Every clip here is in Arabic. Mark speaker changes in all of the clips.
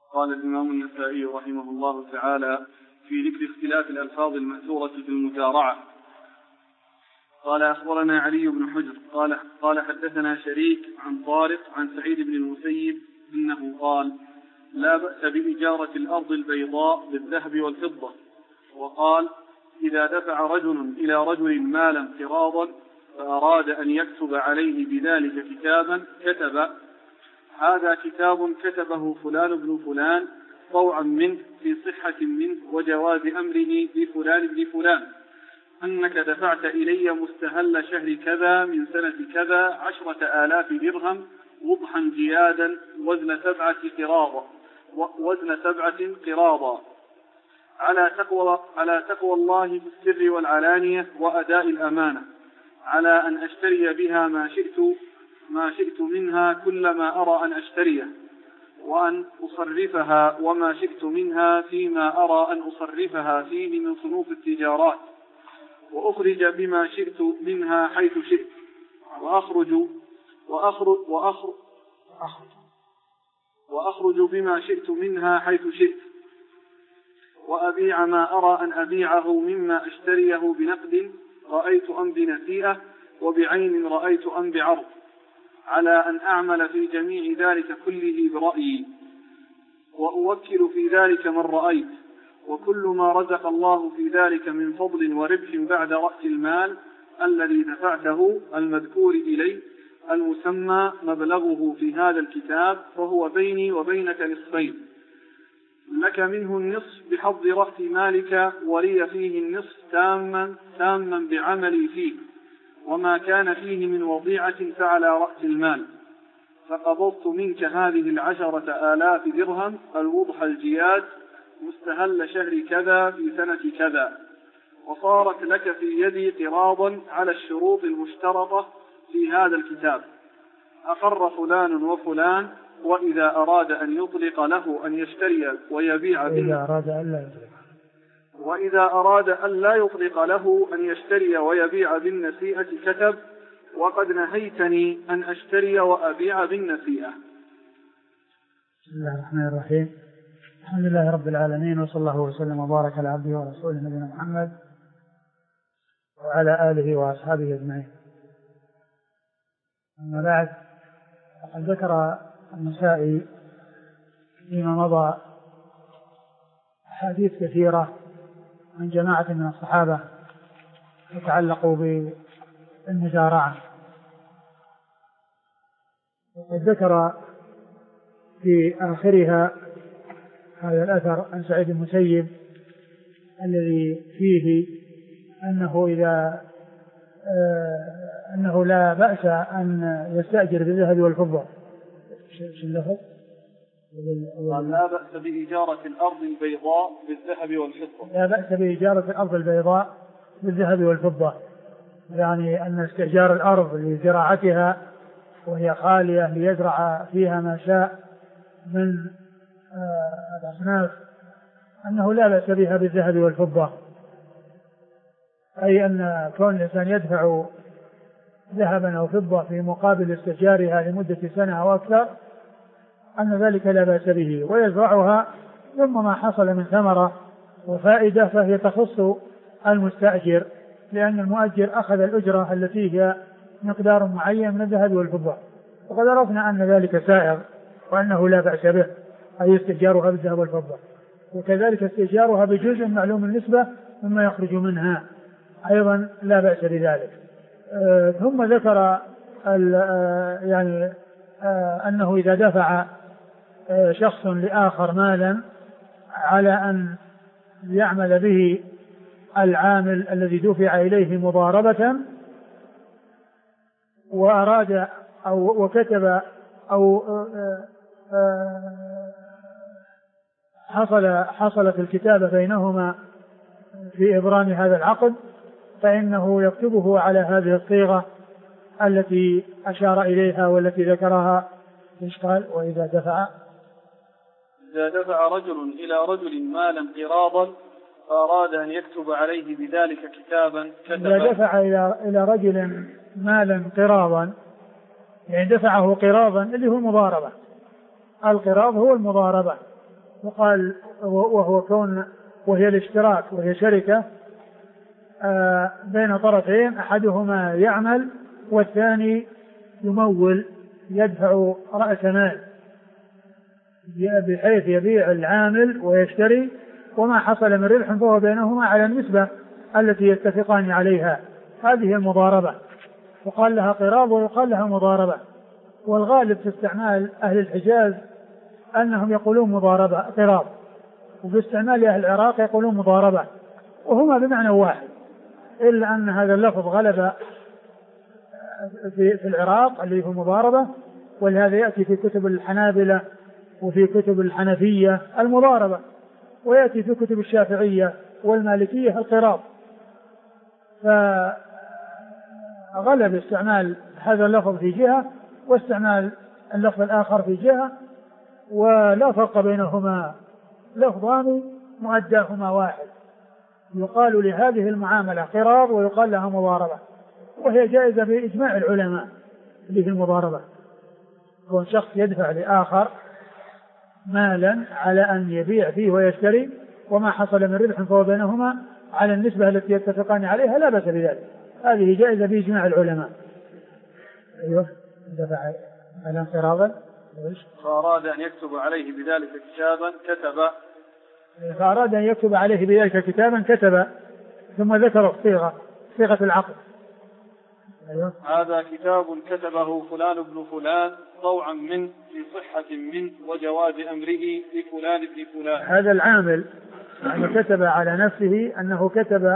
Speaker 1: قال الإمام النسائي رحمه الله تعالى في ذكر اختلاف الألفاظ المأثورة في المجارعة. قال أخبرنا علي بن حجر قال حدثنا شريك عن طارق عن سعيد بن المسيب إنه قال لا بأس بإجارة الأرض البيضاء بالذهب والفضة. وقال إذا دفع رجل إلى رجل مالا قراضا فأراد أن يكتب عليه بذلك كتابا كتب هذا كتاب كتبه فلان بن فلان طوعا منه في صحة منه وجواز أمره لفلان بن فلان أنك دفعت إلي مستهل شهر كذا من سنة كذا 10,000 درهم وضحا جيادا وزن 7 قراضا على تقوى الله في السر والعلانية وأداء الأمانة على أن أشتري بها ما شئت منها كل ما أرى أن أشتريه وأن أصرفها وما شئت منها فيما أرى أن أصرفها فيه من صنوف التجارات وأخرج بما شئت منها حيث شئت وأخرج بما شئت منها حيث شئت وأبيع ما أرى أن أبيعه مما أشتريه بنقد رأيت أم بنسيئة وبعين رأيت أم بعرض على أن أعمل في جميع ذلك كله برأيي وأوكل في ذلك من رأيت وكل ما رزق الله في ذلك من فضل وربح بعد رأس المال الذي دفعته المذكور إلي المسمى مبلغه في هذا الكتاب فهو بيني وبينك نصفين لك منه النصف بحظ رأس مالك ولي فيه النصف تاما بعملي فيه وما كان فيه من وضيعة فعلى رأس المال فقبضت منك هذه 10,000 درهم الوضح الجياد مستهل شهر كذا في سنة كذا وصارت لك في يدي قراضا على الشروط المشترطة في هذا الكتاب أقر فلان وفلان وإذا أراد أن يطلق له أن يشتري ويبيع وإذا أراد أن لا يطلق له أن يشتري ويبيع بالنسيئة كتب وقد نهيتني أن أشتري وأبيع بالنسيئة.
Speaker 2: بسم الله الرحمن الرحيم. الحمد لله رب العالمين وصلى الله وسلم وبارك على عبده ورسوله نبينا محمد وعلى آله وأصحابه أجمعين. أما بعد فقد ذكر النسائي فيما مضى أحاديث كثيرة عن جماعة من الصحابة يتعلقوا بالمزارعة وقد ذكر في آخرها هذا الأثر عن سعيد المسيب الذي فيه أنه لا بأس أن يستأجر بالذهب والفضة.
Speaker 1: لا بأس بإجارة الأرض البيضاء بالذهب والفضة.
Speaker 2: لا بأس بإجارة الأرض البيضاء بالذهب والفضة، يعني أن استئجار الأرض لزراعتها وهي خالية ليزرع فيها ما شاء من الأصناف أنه لا بأس بها بالذهب والفضة، أي أن كون الإنسان يدفع ذهبا أو فضة في مقابل استئجارها لمدة سنة أو أكثر أن ذلك لا بأس به ويزرعها ثم ما حصل من ثمرة وفائدة فهي تخص المستأجر لأن المؤجر أخذ الأجرة التي هي مقدار معين من الذهب والفضة وقد عرفنا أن ذلك سائغ وأنه لا بأس به أي استئجارها بالذهب والفضة وكذلك استئجارها بجزء معلوم النسبة مما يخرج منها أيضا لا بأس بذلك. ثم ذكر أنه إذا دفع شخص لآخر مالا على أن يعمل به العامل الذي دفع إليه مضاربة وأراد أو وكتب أو حصلت الكتابة بينهما في إبرام هذا العقد فإنه يكتبه على هذه الصيغة التي أشار إليها والتي ذكرها. قال وإذا
Speaker 1: دفع رجل إلى رجل مالا قراضا فأراد أن يكتب عليه بذلك كتابا كتب.
Speaker 2: إذا دفع إلى رجل مالا قراضا يعني دفعه قراضا اللي هو المضاربة. القراض هو المضاربة وقال وهي الاشتراك، وهي شركة بين طرفين أحدهما يعمل والثاني يمول، يدفع رأس مال بحيث يبيع العامل ويشتري، وما حصل من ربح فهو بينهما على النسبة التي يتفقان عليها. هذه المضاربة، وقال لها قراض ويقال لها مضاربة. والغالب في استعمال أهل الحجاز أنهم يقولون مضاربة قراض، وفي استعمال أهل العراق يقولون مضاربة، وهما بمعنى واحد، إلا أن هذا اللفظ غلب في العراق اللي هو مضاربة، ولهذا يأتي في كتب الحنابلة وفي كتب الحنفية المضاربة، ويأتي في كتب الشافعية والمالكية القراض. فغلب استعمال هذا اللفظ في جهة واستعمال اللفظ الآخر في جهة، ولا فرق بينهما، لفظان مؤداهما واحد. يقال لهذه المعاملة قراض ويقال لها مضاربة، وهي جائزة بإجماع العلماء اللي في المضاربة. يكون شخص يدفع لآخر مالا على أن يبيع فيه ويشتري، وما حصل من ربح فهو بينهما على النسبة التي يتفقان عليها، لا بأس بذلك، هذه جائزة بإجماع العلماء. أيوه، دفع على قراضا
Speaker 1: فأراد أن يكتب عليه بذلك كتابا كتب،
Speaker 2: فأراد أن يكتب عليه بذلك كتابا كتب، ثم ذكر صيغة العقد. أيوه.
Speaker 1: هذا كتاب كتبه فلان ابن فلان طوعا منه في صحة منه وجواز أمره لفلان ابن فلان.
Speaker 2: هذا العامل يعني كتب على نفسه أنه كتب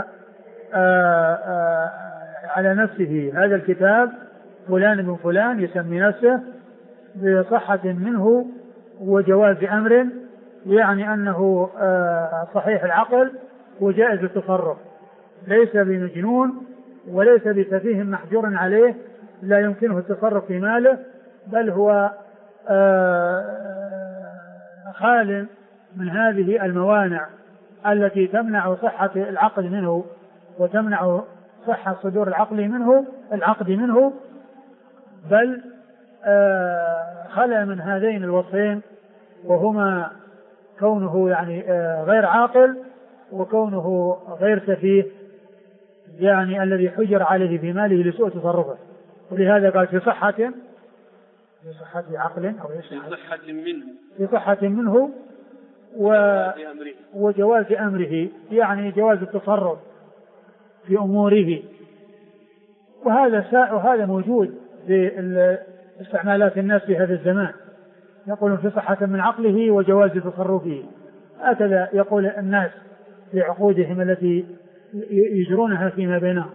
Speaker 2: على نفسه هذا الكتاب فلان ابن فلان، يسمي نفسه بصحة منه وجواز أمر، يعني أنه صحيح العقل وجائز التصرف، ليس بمجنون وليس بسفيه محجور عليه لا يمكنه التصرف في ماله، بل هو خال من هذه الموانع التي تمنع صحة العقد منه وتمنع صحة صدور العقد منه، بل خلى من هذين الوصفين، وهما كونه يعني غير عاقل وكونه غير سفيه، يعني الذي حجر عليه في ماله لسوء تصرفه. ولهذا قال في صحة عقل أو في صحة منه وجواز أمره، يعني جواز التصرف في أموره. وهذا موجود في استعمالات الناس في هذا الزمان، يقولون في صحة من عقله وجواز تصرفه، هكذا يقول الناس في عقودهم التي يجرونها فيما بينهم.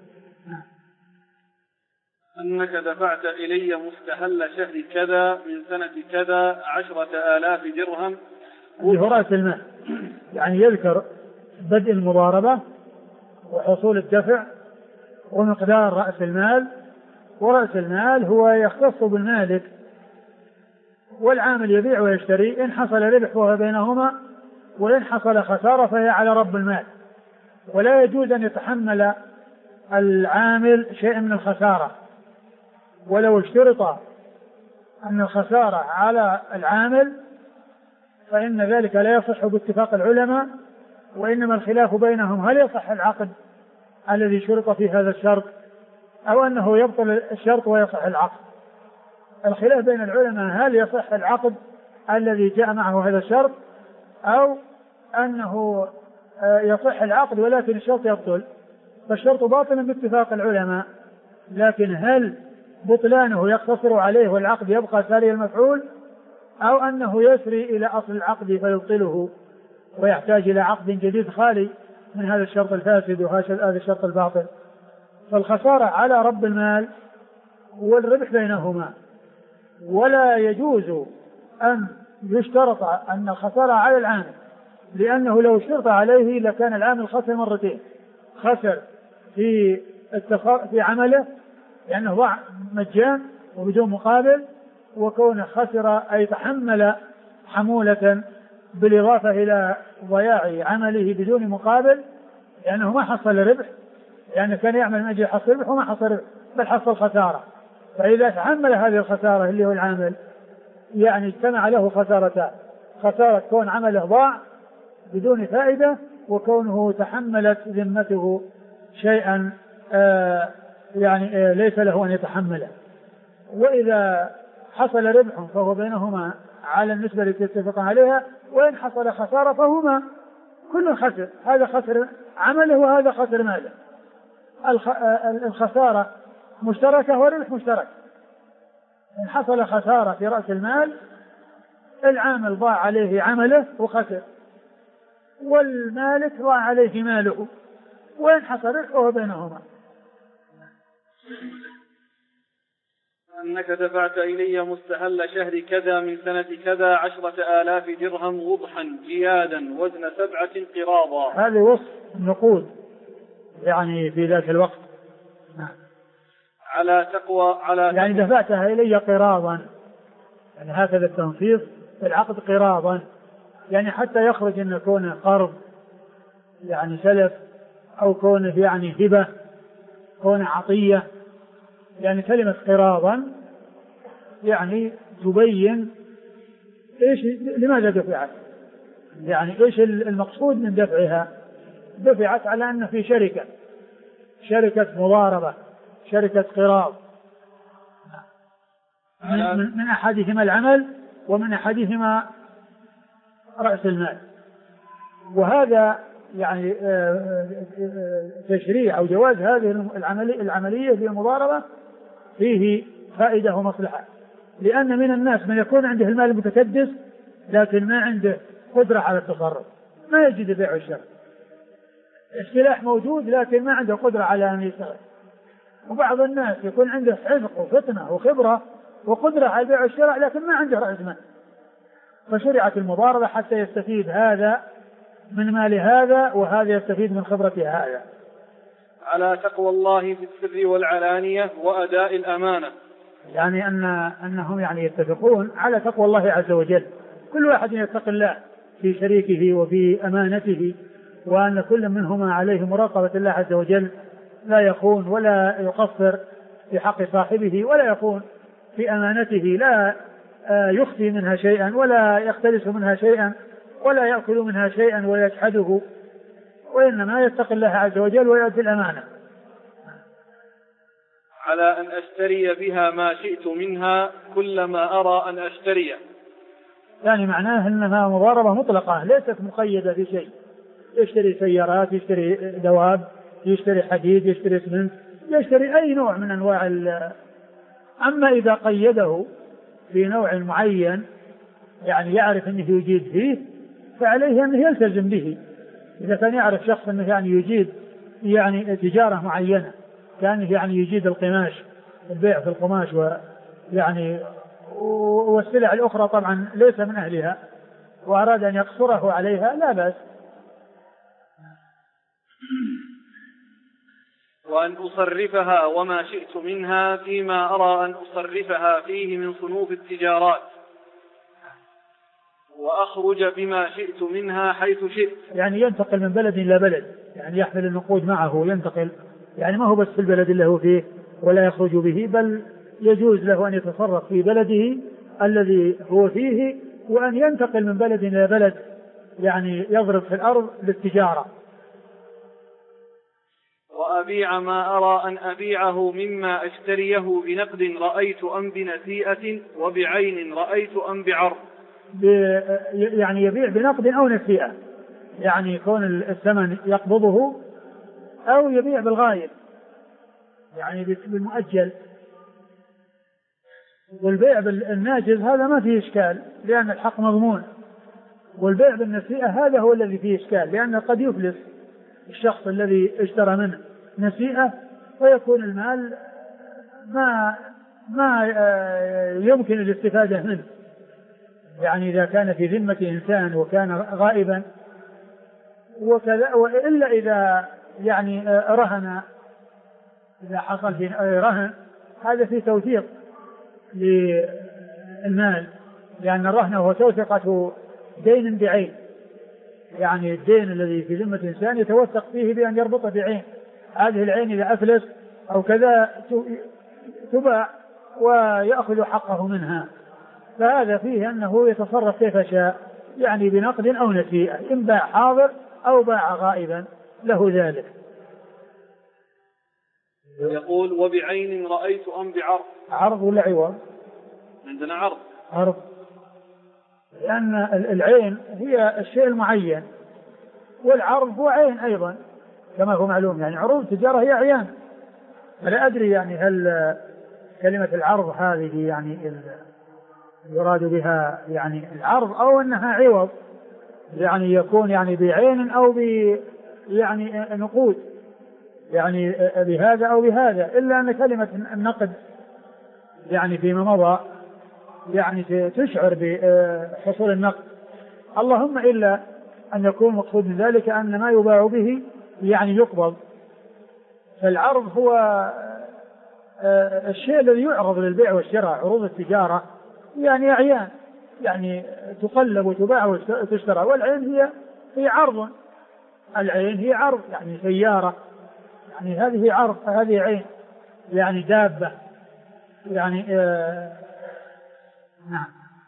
Speaker 1: أنك دفعت إلي مستهل شهر كذا من سنة كذا 10,000 درهم،
Speaker 2: هو رأس المال، يعني يذكر بدء المضاربة وحصول الدفع ومقدار رأس المال. ورأس المال هو يختص بالمالك، والعامل يبيع ويشتري، إن حصل ربح فهو بينهما، وإن حصل خسارة فهي على رب المال. ولا يجوز أن يتحمل العامل شيء من الخسارة، ولو اشترط أن الخسارة على العامل فإن ذلك لا يصح باتفاق العلماء، وإنما الخلاف بينهم هل يصح العقد الذي شرط في هذا الشرط أو أنه يبطل الشرط ويصح العقد. الخلاف بين العلماء هل يصح العقد الذي جاء معه هذا الشرط أو أنه يصح العقد ولكن الشرط يبطل. فالشرط باطل باتفاق العلماء، لكن هل بطلانه يقتصر عليه والعقد يبقى ساري المفعول، أو أنه يسري إلى أصل العقد فيبطله ويحتاج إلى عقد جديد خالي من هذا الشرط الفاسد وهذا الشرط الباطل. فالخسارة على رب المال والربح بينهما، ولا يجوز أن يشترط أن الخسارة على العامل، لأنه لو اشترط عليه لكان العامل خسر مرتين، خسر في عمله لأنه مجان وبدون مقابل، وكون خسر أي تحمل حمولة بالإضافة إلى ضياع عمله بدون مقابل، لأنه ما حصل ربح، يعني كان يعمل من أجل يحصل ربح وما حصل ربح بل حصل خسارة. فإذا تحمل هذه الخسارة اللي هو العامل، يعني اجتمع له خسارتان، خسارة كون عمله ضاع بدون فائدة، وكونه تحملت ذمته شيئا ليس له أن يتحمله. وإذا حصل ربح فهو بينهما على النسبة التي اتفق عليها، وإن حصل خسارة فهما كل خسر، هذا خسر عمله وهذا خسر ماله. الخسارة مشتركة والربح مشترك. إن حصل خسارة في رأس المال العامل ضاع عليه عمله وخسر، والمالك ضاع عليه ماله، وإن حصل ربح فهو بينهما.
Speaker 1: أنك دفعت إلي مستهل شهر كذا من سنة كذا 10,000 درهم وضحا جيادا وزن 7 قراضا.
Speaker 2: هذا وصف النقود يعني في ذاك الوقت.
Speaker 1: على تقوى
Speaker 2: يعني دفعتها إلي قراضا، يعني هكذا التنصيص في العقد قراضا، يعني حتى يخرج أن يكون قرض يعني سلف، أو كونه يعني هبة، كونه عطية. يعني كلمة قراضا يعني تبين إيش لماذا دفعت، يعني إيش المقصود من دفعها. دفعت على أن في شركة مضاربة، شركة قراض، من أحدهما العمل ومن أحدهما رأس المال. وهذا يعني تشريع أو جواز هذه العملية في المضاربة فيه فائدة ومصلحة، لأن من الناس من يكون عنده المال المتكدس لكن ما عنده قدرة على التصرف، ما يجد البيع والشراء، السلاح موجود لكن ما عنده قدرة على أن يشتغل. وبعض الناس يكون عنده حذق وفطنة وخبرة وقدرة على البيع والشراء لكن ما عنده رأس مال. فشرعت المضاربة حتى يستفيد هذا من مال هذا وهذا يستفيد من خبرة هذا.
Speaker 1: على تقوى الله في السر والعلانية وأداء الأمانة،
Speaker 2: يعني أنهم يعني يتفقون على تقوى الله عز وجل، كل واحد يتقي الله في شريكه وفي أمانته، وأن كل منهما عليه مراقبة الله عز وجل، لا يخون ولا يقصر في حق صاحبه، ولا يخون في أمانته، لا يخفي منها شيئا ولا يختلس منها شيئا ولا يأكل منها شيئا ويجحده، وإنما يتقي الله عز وجل ويؤدي الأمانة.
Speaker 1: على أن أشتري بها ما شئت منها كلما أرى أن أشتري.
Speaker 2: يعني معناه أنها مضاربة مطلقة ليست مقيدة بشيء، يشتري سيارات، يشتري دواب، يشتري حديد، يشتري اسمنت، يشتري أي نوع من أنواع أما إذا قيده في نوع معين يعني يعرف أنه يجيد فيه فعليه أنه يلتزم به. إذا كان يعرف شخص أنه يعني يجيد يعني تجارة معينة، كان يعني يجيد القماش، البيع في القماش ويعني والسلع الأخرى طبعا ليس من أهلها، وأراد أن يقصره عليها لا بأس.
Speaker 1: وأن أصرفها وما شئت منها فيما أرى أن أصرفها فيه من صنوف التجارات، وأخرج بما شئت منها حيث شئت.
Speaker 2: يعني ينتقل من بلد إلى بلد، يعني يحمل النقود معه وينتقل، يعني ما هو بس في البلد اللي هو فيه ولا يخرج به، بل يجوز له أن يتصرف في بلده الذي هو فيه، وأن ينتقل من بلد إلى بلد، يعني يضرب في الأرض للتجارة.
Speaker 1: وأبيع ما أرى أن أبيعه مما أشتريه بنقد رأيت أم بنسيئة وبعين رأيت أم بعرض.
Speaker 2: يعني يبيع بنقد أو نسيئة، يعني يكون الثمن يقبضه أو يبيع بالغايب يعني بالمؤجل. والبيع بالناجز هذا ما فيه إشكال لأن الحق مضمون، والبيع بالنسيئة هذا هو الذي فيه إشكال، لأن قد يفلس الشخص الذي اشترى منه نسيئة ويكون المال ما يمكن الاستفادة منه، يعني إذا كان في ذمة إنسان وكان غائبا وكذا. وإلا إذا يعني رهن، إذا حصل في رهن هذا في توثيق للمال، لأن الرهن هو توثقة دين بعين، يعني الدين الذي في ذمة إنسان يتوثق فيه بأن يربطه بعين، هذه العين إذا أفلس أو كذا تباع ويأخذ حقه منها، فهذا فيه أنه يتصرف كيف شاء يعني بنقد أو نسيئة، إن باع حاضر أو باع غائبا له ذلك.
Speaker 1: يقول وبعين رأيت أم بعرض.
Speaker 2: عرض ولا عوض؟
Speaker 1: عندنا عرض.
Speaker 2: عرض، لأن العين هي الشيء المعين، والعرض هو عين أيضا كما هو معلوم، يعني عروض التجارة هي أعيان. فلا أدري يعني هل كلمة العرض هذه يعني يراد بها يعني العرض أو أنها عوض، يعني يكون يعني بعين أو يعني نقود، يعني بهذا أو بهذا، إلا أن كلمة النقد يعني فيما مضى يعني تشعر بحصول النقد، اللهم إلا أن يكون مقصود من ذلك أن ما يباع به يعني يقبض. فالعرض هو الشيء الذي يعرض للبيع والشراء، عروض التجارة يعني أعيان، يعني تقلب وتباع وتشترى. والعين هي عرض، العين هي عرض، يعني سيارة، يعني هذه عرض، هذه عين، يعني دابة، يعني نعم.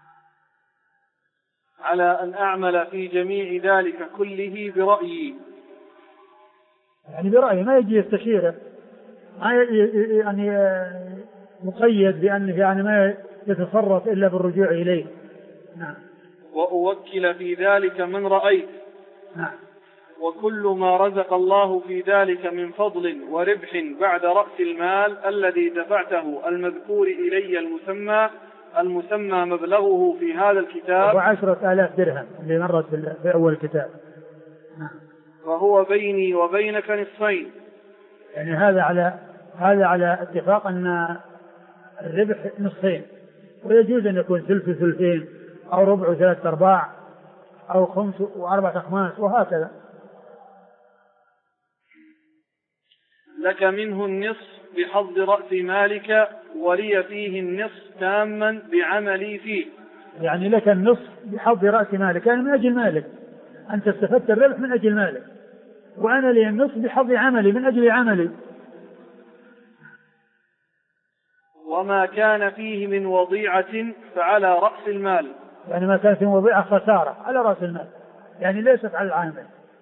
Speaker 1: على أن أعمل في جميع ذلك كله برأيي،
Speaker 2: يعني برأيي، ما يجي يستشيره، ما يعني مقيد بأنه يعني ما يتصرف إلا بالرجوع إليه. نعم.
Speaker 1: وأوكل في ذلك من رأيت.
Speaker 2: نعم.
Speaker 1: وكل ما رزق الله في ذلك من فضل وربح بعد رأس المال الذي دفعته المذكور إلي المسمى مبلغه في هذا الكتاب
Speaker 2: 10,000 درهم اللي مرت في أول الكتاب.
Speaker 1: وهو بيني وبينك نصفين.
Speaker 2: يعني هذا على اتفاق أن الربح نصفين، ويجوز أن يكون ثلث ثلثين أو ربع 3/4 أو 5 و4/5 وهكذا.
Speaker 1: لك منه النصف بحظ رأس مالك ولي فيه النصف تاما بعملي فيه.
Speaker 2: يعني لك النصف بحظ رأس مالك، يعني من أجل مالك، أنت استفدت الربح من أجل مالك، وأنا لي النصف بحظ عملي من أجل عملي.
Speaker 1: وما كان فيه من وضيعة فعلى رأس المال.
Speaker 2: يعني ما كان فيه وضيعة خسارة على رأس المال، يعني ليست على العامل.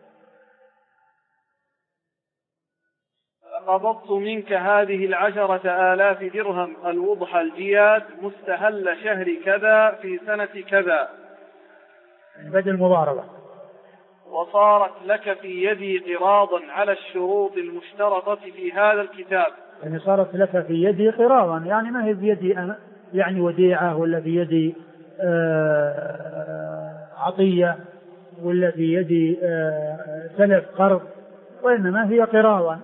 Speaker 1: قبضت منك هذه 10,000 درهم الوضح الجياد مستهل شهر كذا في سنة كذا،
Speaker 2: يعني بدل مضاربة.
Speaker 1: وصارت لك في يدي قراضا على الشروط المشترطة في هذا الكتاب.
Speaker 2: يعني صارت لك في يدي قراضا، يعني ما هي في يدي يعني وديعة، ولا في يدي عطية، ولا في يدي سلف قرض، وإنما هي قراضا.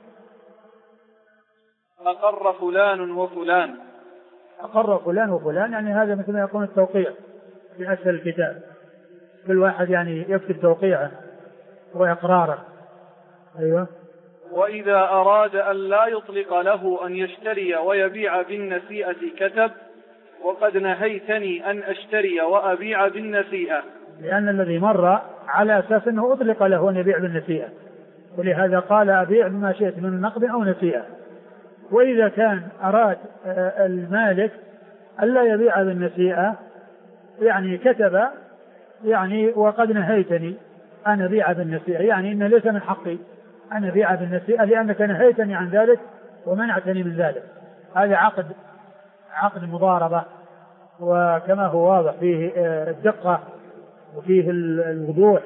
Speaker 1: أقر فلان وفلان.
Speaker 2: أقر فلان وفلان، يعني هذا مثل ما يكون التوقيع في أسفل الكتاب، كل واحد يعني يكتب توقيعه وإقراره. أيوة.
Speaker 1: وإذا أراد أن لا يطلق له أن يشتري ويبيع بالنسيئة كتب وقد نهيتني أن أشتري وأبيع بالنسيئة.
Speaker 2: لأن الذي مر على أساس أنه أطلق له أن يبيع بالنسيئة، ولهذا قال أبيع بما شئت من نقد أو نسيئة. وإذا كان أراد المالك ألا يبيع بالنسيئة يعني كتب يعني وقد نهيتني أن أبيع بالنسيئة، يعني إن ليس من حقي أن أبيع بالنسيئة لأنك نهيتني عن ذلك ومنعتني من ذلك. هذا عقد مضاربة، وكما هو واضح فيه الدقة وفيه الوضوح،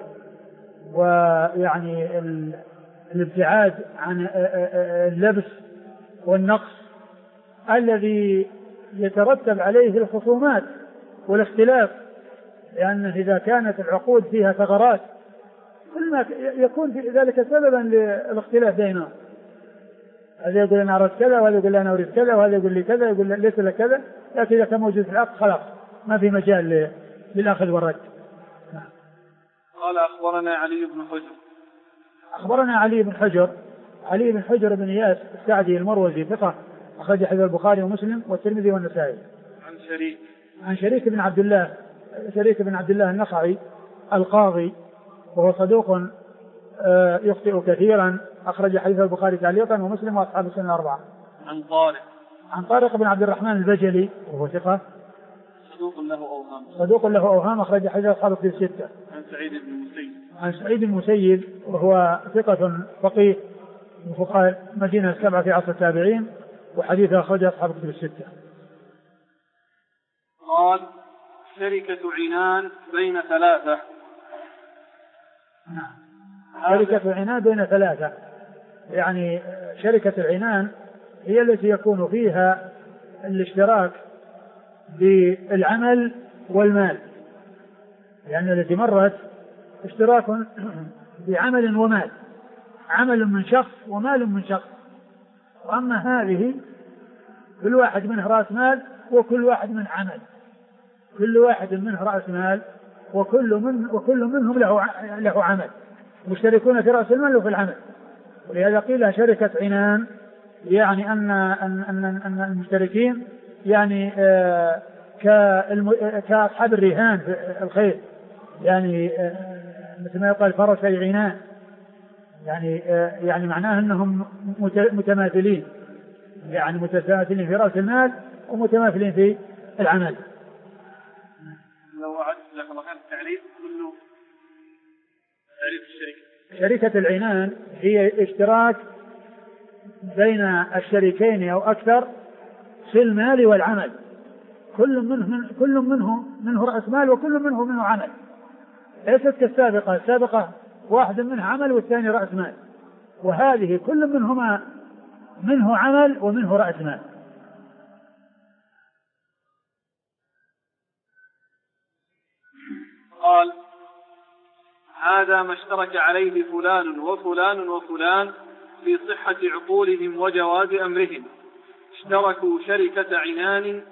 Speaker 2: ويعني الابتعاد عن اللبس والنقص الذي يترتب عليه الخصومات والاختلاف، لأن إذا كانت العقود فيها ثغرات كل ما يكون في ذلك سببا للاختلاف بينهم. هذا يقول أنا أريد كذا، وهذا يقول أنا أريد كذا، وهذا يقول لي كذا، يقول ليس لك كذا، لكن إذا كان موجود في العقد خلاص ما في مجال للأخذ والرد.
Speaker 1: قال أخبرنا علي بن حجر.
Speaker 2: أخبرنا علي بن حجر بن إياس السعدي المروزي ثقة، أخرج حديث البخاري ومسلم والترمذي والنسائي. عن شريك بن عبد الله النخعي القاضي، وهو صدوق يخطئ كثيرا، أخرج حديث البخاري تعليقا ومسلم وأصحاب السنة 4.
Speaker 1: عن طارق
Speaker 2: بن عبد الرحمن البجلي وهو ثقة
Speaker 1: صدوق له أوهام.
Speaker 2: صدوق له أوهام، أخرج حديث أصحاب الكتب الستة.
Speaker 1: عن سعيد بن المسيب.
Speaker 2: عن سعيد بن المسيب وهو ثقة فقيه من فقهاء المدينة السبعة في عصر التابعين، وحديثه أخرج أصحاب الكتب الستة.
Speaker 1: قال: شركة عنان بين ثلاثة.
Speaker 2: شركة عنان بين ثلاثة، يعني شركة العنان هي التي يكون فيها الاشتراك بالعمل والمال، يعني التي مرت اشتراك بعمل ومال، عمل من شخص ومال من شخص. وأما هذه كل واحد منه رأس مال وكل واحد منه عمل، كل واحد منه رأس مال وكل منهم له عمل، مشتركون في رأس المال وفي العمل. ولهذا قيل شركة عنان، يعني أن المشتركين يعني كأصحاب الرهان في الخير، يعني مثل ما يقال فرسي عنان، يعني معناه أنهم متماثلين، يعني متماثلين في رأس المال ومتماثلين في العمل.
Speaker 1: لو أعد لك مكان التعريف كله تعريف الشركة.
Speaker 2: شركة العنان هي اشتراك بين الشريكين أو أكثر في المال والعمل، كل منه رأس مال وكل منه عمل، ليست كالسابقة. السابقة واحد منه عمل والثاني رأس مال، وهذه كل منهما منه عمل ومنه رأس مال.
Speaker 1: قال: هذا ما اشترك عليه فلان وفلان وفلان في صحة عقولهم وجواز أمرهم. اشتركوا شركة عنان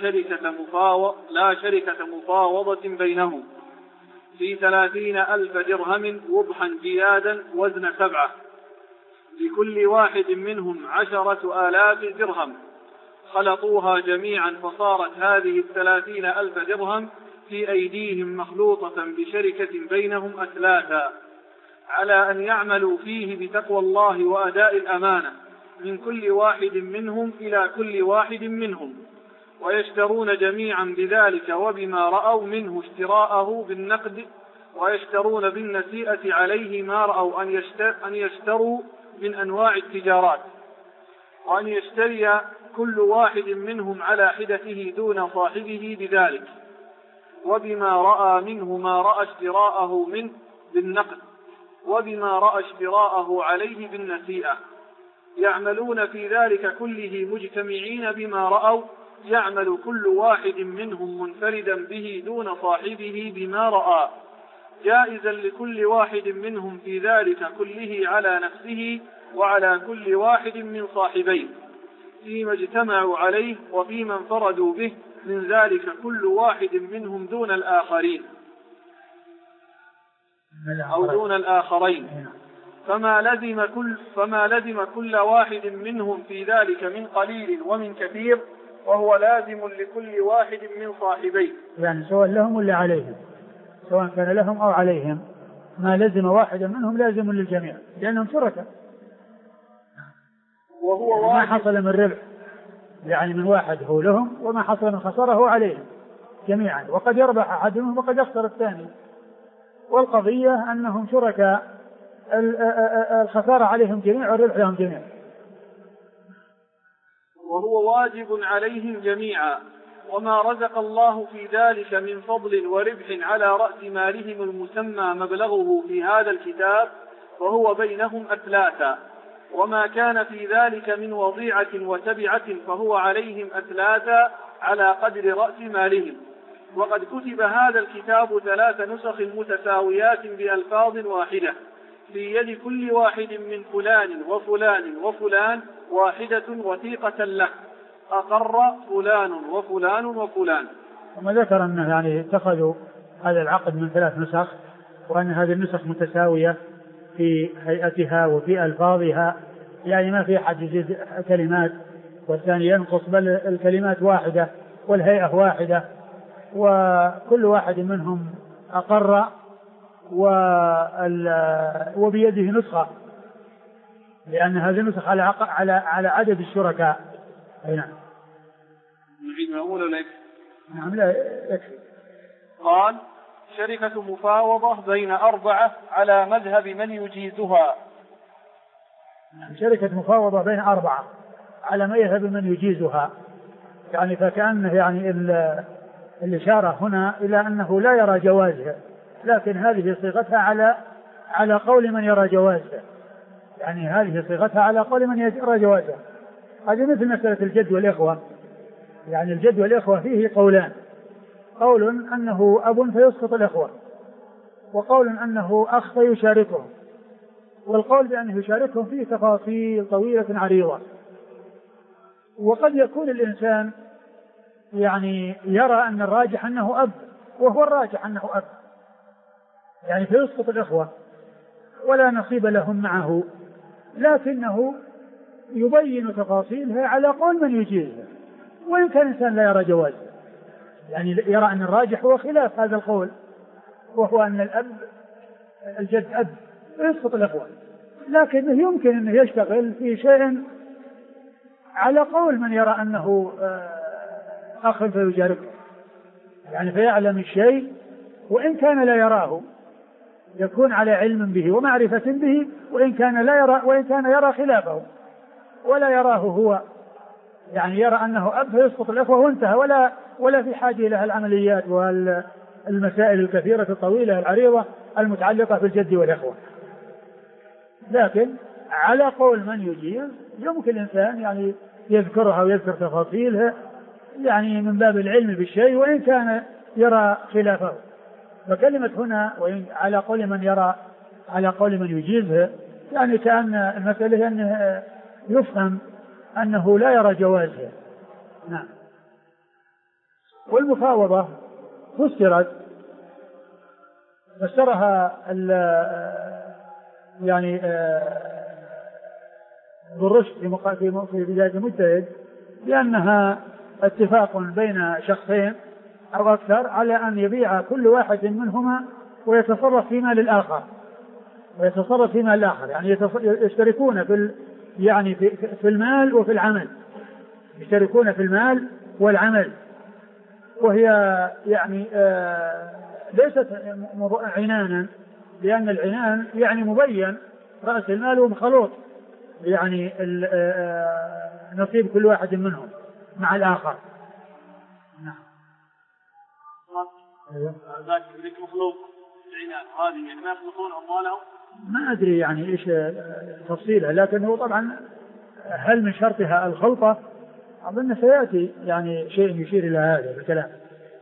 Speaker 1: لا شركة مفاوضة بينهم في 30,000 درهم وضحا جيادا وزن 7، لكل واحد منهم 10,000 درهم، خلطوها جميعا فصارت هذه 30,000 درهم في أيديهم مخلوطة بشركة بينهم أثلاثا، على أن يعملوا فيه بتقوى الله وأداء الأمانة من كل واحد منهم إلى كل واحد منهم، ويشترون جميعا بذلك وبما رأوا منه اشتراءه بالنقد، ويشترون بالنسيئة عليه ما رأوا أن يشتروا من أنواع التجارات، وأن يشتري كل واحد منهم على حدته دون صاحبه بذلك، وبما رأى منه ما رأى اشتراءه منه بالنقد، وبما رأى اشتراءه عليه بالنسيئة، يعملون في ذلك كله مجتمعين بما رأوا، يعمل كل واحد منهم منفردا به دون صاحبه بما رأى، جائزا لكل واحد منهم في ذلك كله على نفسه وعلى كل واحد من صاحبيه فيما اجتمعوا عليه وفيما انفردوا به، من ذلك كل واحد منهم دون الآخرين أو دون الآخرين، فما لزم كل واحد منهم في ذلك من قليل ومن كثير، وهو لازم لكل واحد من صاحبيه،
Speaker 2: يعني سواء لهم ولا عليهم، سواء كان لهم أو عليهم، ما لزم واحدا منهم لازم للجميع لأنهم شركاء.
Speaker 1: وهو
Speaker 2: ما حصل من ربح يعني من واحد هو لهم، وما حصل من خسارة هو عليهم جميعا، وقد يربح أحدهم وقد يخسر الثاني، والقضية أنهم شركاء، الخسارة عليهم جميع والربح لهم جميع.
Speaker 1: وهو واجب عليهم جميعا، وما رزق الله في ذلك من فضل وربح على رأس مالهم المسمى مبلغه في هذا الكتاب، وهو بينهم أثلاثا، وما كان في ذلك من وضيعة وتبعة فهو عليهم أثلاثا على قدر رأس مالهم. وقد كتب هذا الكتاب 3 نسخ متساويات بألفاظ واحدة في يد كل واحد من فلان وفلان وفلان واحدة وثيقة له، أقر فلان وفلان وفلان.
Speaker 2: وما ذكر أنه يعني اتخذوا هذا العقد من 3 نسخ، وأن هذه النسخ متساوية في هيئتها وفي ألفاظها، يعني ما في أحد يزيد كلمات والثاني ينقص، بل الكلمات واحدة والهيئة واحدة، وكل واحد منهم أقر وبيده نسخة، لأن هذه النسخ على عدد الشركاء. أي نعم.
Speaker 1: نعيد ما أقول لك.
Speaker 2: نعم لا يكفي.
Speaker 1: قال شركة مفاوضة بين 4 على مذهب من يجيزها.
Speaker 2: شركة مفاوضة بين 4 على مذهب من يجيزها، يعني فكأنه يعني الإشارة هنا إلى أنه لا يرى جوازها، لكن هذه صيغتها على قول من يرى جوازها، يعني هذه صيغتها على قول من يرى جوازها. هذه مثل مسألة الجد والإخوة، يعني الجد والإخوة فيه قولان: قول أنه أب فيسقط الإخوة، وقول أنه أخ فيشاركهم. والقول بأنه يشاركهم فيه تفاصيل طويلة عريضة، وقد يكون الإنسان يعني يرى أن الراجح أنه أب، وهو الراجح أنه أب، يعني فيسقط الإخوة ولا نصيب لهم معه، لكنه يبين تفاصيلها على قول من يجيزها، وإن كان الإنسان لا يرى جوازها، يعني يرى أن الراجح هو خلاف هذا القول، وهو أن الأب الجد أب يسقط الإخوة، لكنه يمكن أنه يشتغل في شيء على قول من يرى أنه أخ فيشاركه، يعني فيعلم الشيء وإن كان لا يراه، يكون على علم به ومعرفة به، وإن كان يرى خلافه ولا يراه هو، يعني يرى أنه أب فيسقط الإخوة وانتهى، ولا في حاجة إلى العمليات والمسائل الكثيرة الطويلة العريضة المتعلقة بالجد والإخوة. لكن على قول من يجيز يمكن الإنسان يعني يذكرها ويذكر تفاصيلها، يعني من باب العلم بالشيء وإن كان يرى خلافه. فكلمة هنا وإن على قول من يرى على قول من يجيزها، يعني كأن المسألة أنه يفهم أنه لا يرى جوازها. نعم. والمفاوضة فسرها يعني بالرشد في بداية المجتهد بأنها اتفاق بين شخصين أو أكثر على أن يبيع كل واحد منهما ويتصرف في مال الآخر، يعني يشتركون في المال وفي العمل، يشتركون في المال والعمل، وهي يعني ليست عنانا، لأن العنان يعني مبين رأس المال ومخلوط، يعني نصيب كل واحد منهم مع الآخر. نعم.
Speaker 1: ذاك مخلوق العنان هذه يعني ما يخلطون أموالهم،
Speaker 2: ما أدري يعني إيش تفصيلها، لكنه طبعا هل من شرطها الخلطة؟ أظن سيأتي يعني شيء يشير إلى هذا بالكلام.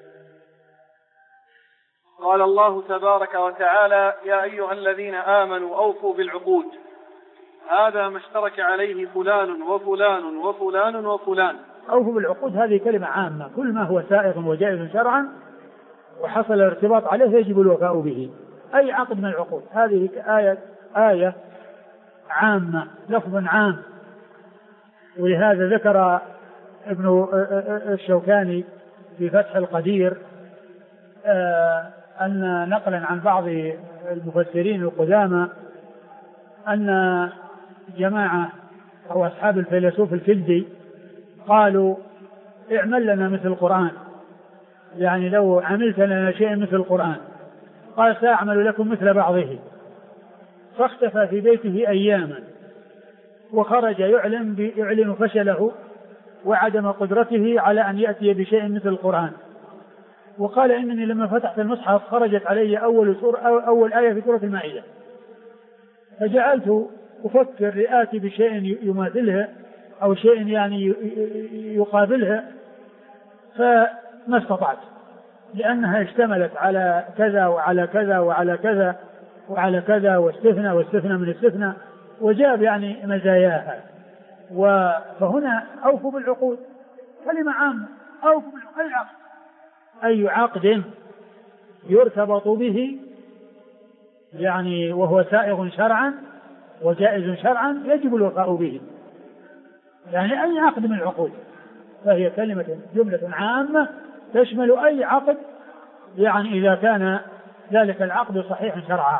Speaker 1: قال الله تبارك وتعالى: يا أيها الذين آمنوا أوفوا بالعقود، هذا ما اشترك عليه فلان وفلان وفلان وفلان.
Speaker 2: أوفوا بالعقود هذه كلمة عامة، كل ما هو سائغ وجائز شرعا وحصل الارتباط عليه يجب الوفاء به، أي عقد من العقود. هذه آية عامة، لفظ عام، ولهذا ذكر ابن الشوكاني في فتح القدير أن نقلا عن بعض المفسرين القدامى أن جماعة أو أصحاب الفيلسوف الكلدي قالوا: اعمل لنا مثل القرآن، يعني لو عملت لنا شيء مثل القرآن. قال: سأعمل لكم مثل بعضه. فاختفى في بيته أياما وخرج يعلن فشله وعدم قدرته على أن يأتي بشيء مثل القرآن، وقال: إنني لما فتحت المصحف خرجت علي أول آية في سورة المائدة، فجعلت أفكر لآتي بشيء يماثلها أو شيء يعني يقابلها، فما استطعت، لأنها اشتملت على كذا وعلى كذا وعلى كذا وعلى كذا واستثنى من استثنى، وجاب يعني مزاياها. فهنا أوفوا بالعقود كلمة عامة، أوفوا بالعقود، أي عقد يرتبط به يعني وهو سائغ شرعا وجائز شرعا يجب الوفاء به، يعني أي عقد من العقود، فهي جملة عامة تشمل أي عقد، يعني إذا كان ذلك العقد صحيح شرعا.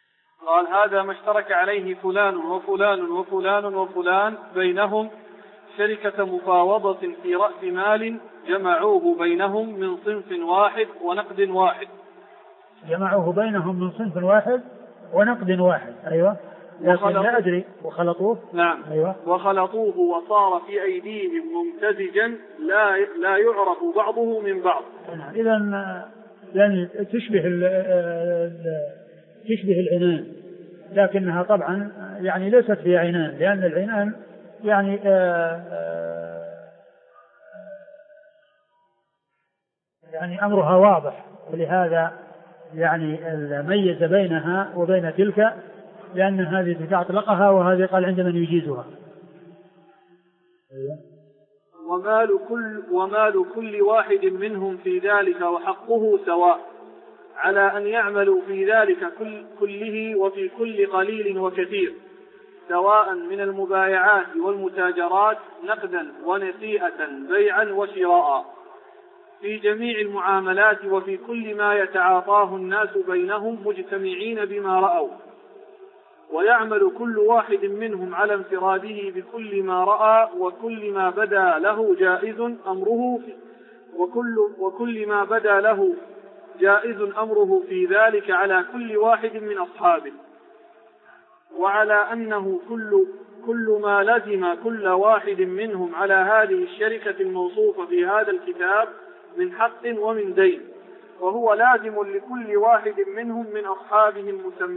Speaker 1: قال: هذا ما اشترك عليه فلان وفلان وفلان وفلان بينهم شركة مفاوضة في رأس مال جمعوه بينهم من صنف واحد ونقد واحد.
Speaker 2: جمعوه بينهم من صنف واحد ونقد واحد. أيوة. لكن لا أدري. وخلطوه.
Speaker 1: نعم.
Speaker 2: أيوة.
Speaker 1: وخلطوه وصار في أيديهم ممتزجا لا يعرف بعضه من بعض.
Speaker 2: إذن يعني تشبه العنان، لكنها طبعا يعني ليست في عنان، لأن العنان يعني أمرها واضح، ولهذا يعني ميز بينها وبين تلك، لأن هذه أطلقها وهذه قال عند من يجيزها.
Speaker 1: ومال كل واحد منهم في ذلك وحقه سواء، على أن يعملوا في ذلك كله وفي كل قليل وكثير، سواء من المبايعات والمتاجرات نقدا ونسيئة بيعا وشراء، في جميع المعاملات وفي كل ما يتعاطاه الناس بينهم مجتمعين بما رأوا، ويعمل كل واحد منهم على انفراده بكل ما رأى، وكل ما بدا له جائز أمره وكل ما بدا له جائز أمره في ذلك على كل واحد من أصحابه، وعلى أنه كل ما لزم كل واحد منهم على هذه الشركة الموصوفة في هذا الكتاب من حق ومن دين، وهو لازم لكل واحد منهم من أصحابه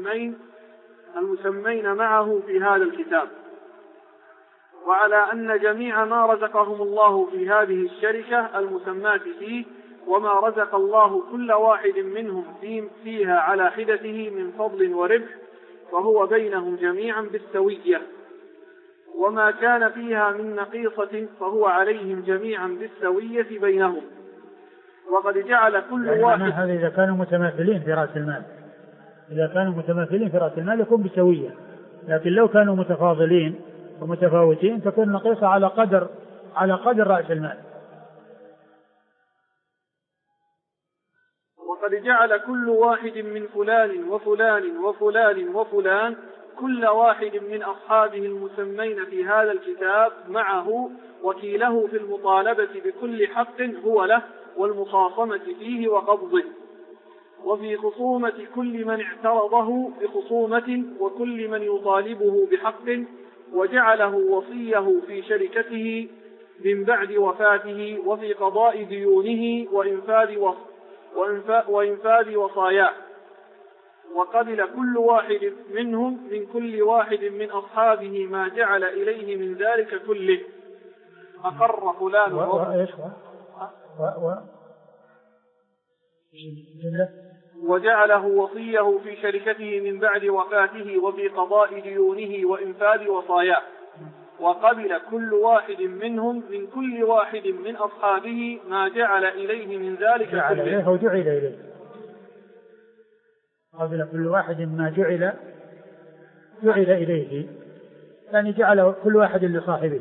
Speaker 1: المسمين معه في هذا الكتاب، وعلى أن جميع ما رزقهم الله في هذه الشركة المسماة فيه، وما رزق الله كل واحد منهم فيها على حدته من فضل وربح، وهو بينهم جميعا بالسوية، وما كان فيها من نقيصة فهو عليهم جميعا بالسوية بينهم. وقد جعل كل واحد،
Speaker 2: هذا إذا كانوا متماثلين في رأس المال، إذا كانوا متماثلين في رأس المال يكون بسوية، لكن لو كانوا متفاضلين ومتفاوتين تكون نقيصة على قدر رأس المال.
Speaker 1: وقد جعل كل واحد من فلان وفلان وفلان وفلان كل واحد من أصحابه المسمين في هذا الكتاب معه وكيله في المطالبة بكل حق هو له، والمخاصمة فيه وقبضه، وفي خصومة كل من اعترضه بخصومة وكل من يطالبه بحق، وجعله وصيه في شركته من بعد وفاته، وفي قضاء ديونه وإنفاذ وصاياه. وقبل كل واحد منهم من كل واحد من أصحابه ما جعل إليه من ذلك كله. أقر فلان وجعله وصيه في شركته من بعد وفاته، وفي قضاء ديونه وإنفاذ وصاياه. وقبل كل واحد منهم من كل واحد من أصحابه ما جعل إليه من ذلك كله.
Speaker 2: وجعل إليه. قبل كل واحد ما جعل إليه، يعني جعل كل واحد لصاحبه.